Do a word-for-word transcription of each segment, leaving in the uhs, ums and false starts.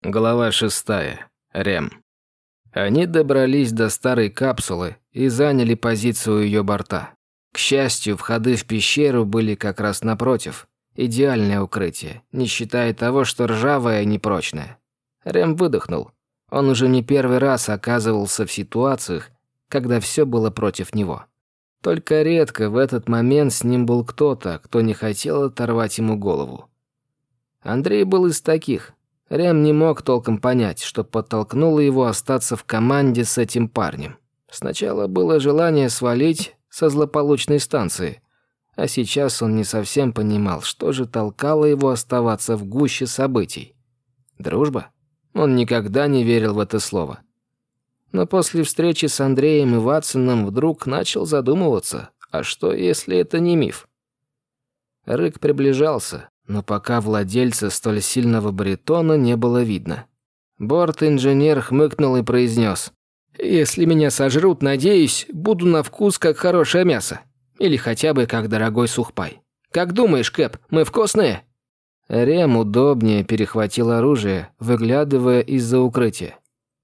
Глава шестая. Рем. Они добрались до старой капсулы и заняли позицию у ее борта. К счастью, входы в пещеру были как раз напротив. Идеальное укрытие, не считая того, что ржавое и непрочное. Рем выдохнул. Он уже не первый раз оказывался в ситуациях, когда все было против него. Только редко в этот момент с ним был кто-то, кто не хотел оторвать ему голову. Андрей был из таких. Рем не мог толком понять, что подтолкнуло его остаться в команде с этим парнем. Сначала было желание свалить со злополучной станции, а сейчас он не совсем понимал, что же толкало его оставаться в гуще событий. Дружба? Он никогда не верил в это слово. Но после встречи с Андреем и Ватсоном вдруг начал задумываться, а что, если это не миф? Рык приближался, но пока владельца столь сильного баритона не было видно. Борт-инженер хмыкнул и произнес: «Если меня сожрут, надеюсь, буду на вкус как хорошее мясо. Или хотя бы как дорогой сухпай. Как думаешь, Кэп, мы вкусные?» Рем удобнее перехватил оружие, выглядывая из-за укрытия.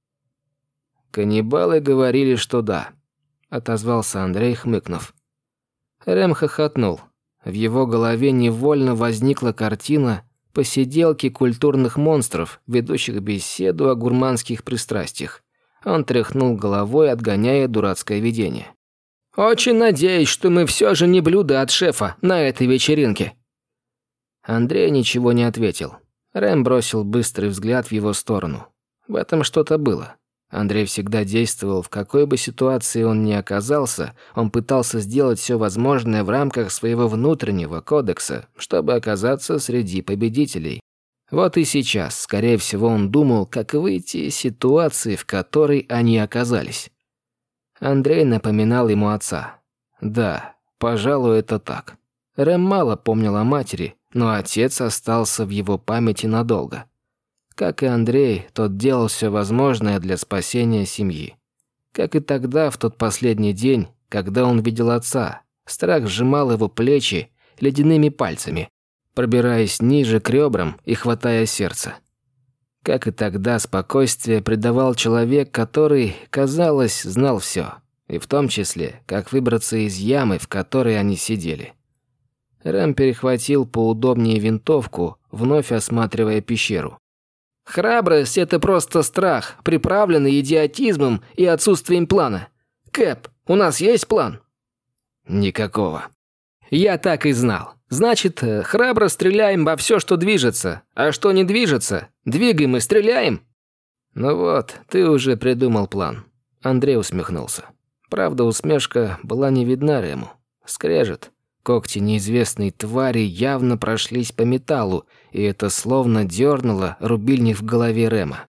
«Каннибалы говорили, что да», — отозвался Андрей, хмыкнув. Рем хохотнул. В его голове невольно возникла картина посиделки культурных монстров, ведущих беседу о гурманских пристрастиях. Он тряхнул головой, отгоняя дурацкое видение. «Очень надеюсь, что мы все же не блюдо от шефа на этой вечеринке». Андрей ничего не ответил. Рэм бросил быстрый взгляд в его сторону. В этом что-то было. Андрей всегда действовал, в какой бы ситуации он ни оказался, он пытался сделать все возможное в рамках своего внутреннего кодекса, чтобы оказаться среди победителей. Вот и сейчас, скорее всего, он думал, как выйти из ситуации, в которой они оказались. Андрей напоминал ему отца. Да, пожалуй, это так. Рэм мало помнил о матери, но отец остался в его памяти надолго. Как и Андрей, тот делал все возможное для спасения семьи. Как и тогда, в тот последний день, когда он видел отца, страх сжимал его плечи ледяными пальцами, пробираясь ниже к ребрам и хватая сердце. Как и тогда, спокойствие придавал человек, который, казалось, знал все, и в том числе, как выбраться из ямы, в которой они сидели. Рэм перехватил поудобнее винтовку, вновь осматривая пещеру. «Храбрость — это просто страх, приправленный идиотизмом и отсутствием плана. Кэп, у нас есть план?» «Никакого». «Я так и знал. Значит, храбро стреляем во все, что движется, а что не движется, двигаем и стреляем?» «Ну вот, ты уже придумал план». Андрей усмехнулся. Правда, усмешка была не видна Рэму. Скрежет. Когти неизвестной твари явно прошлись по металлу, и это словно дернуло рубильник в голове Рэма.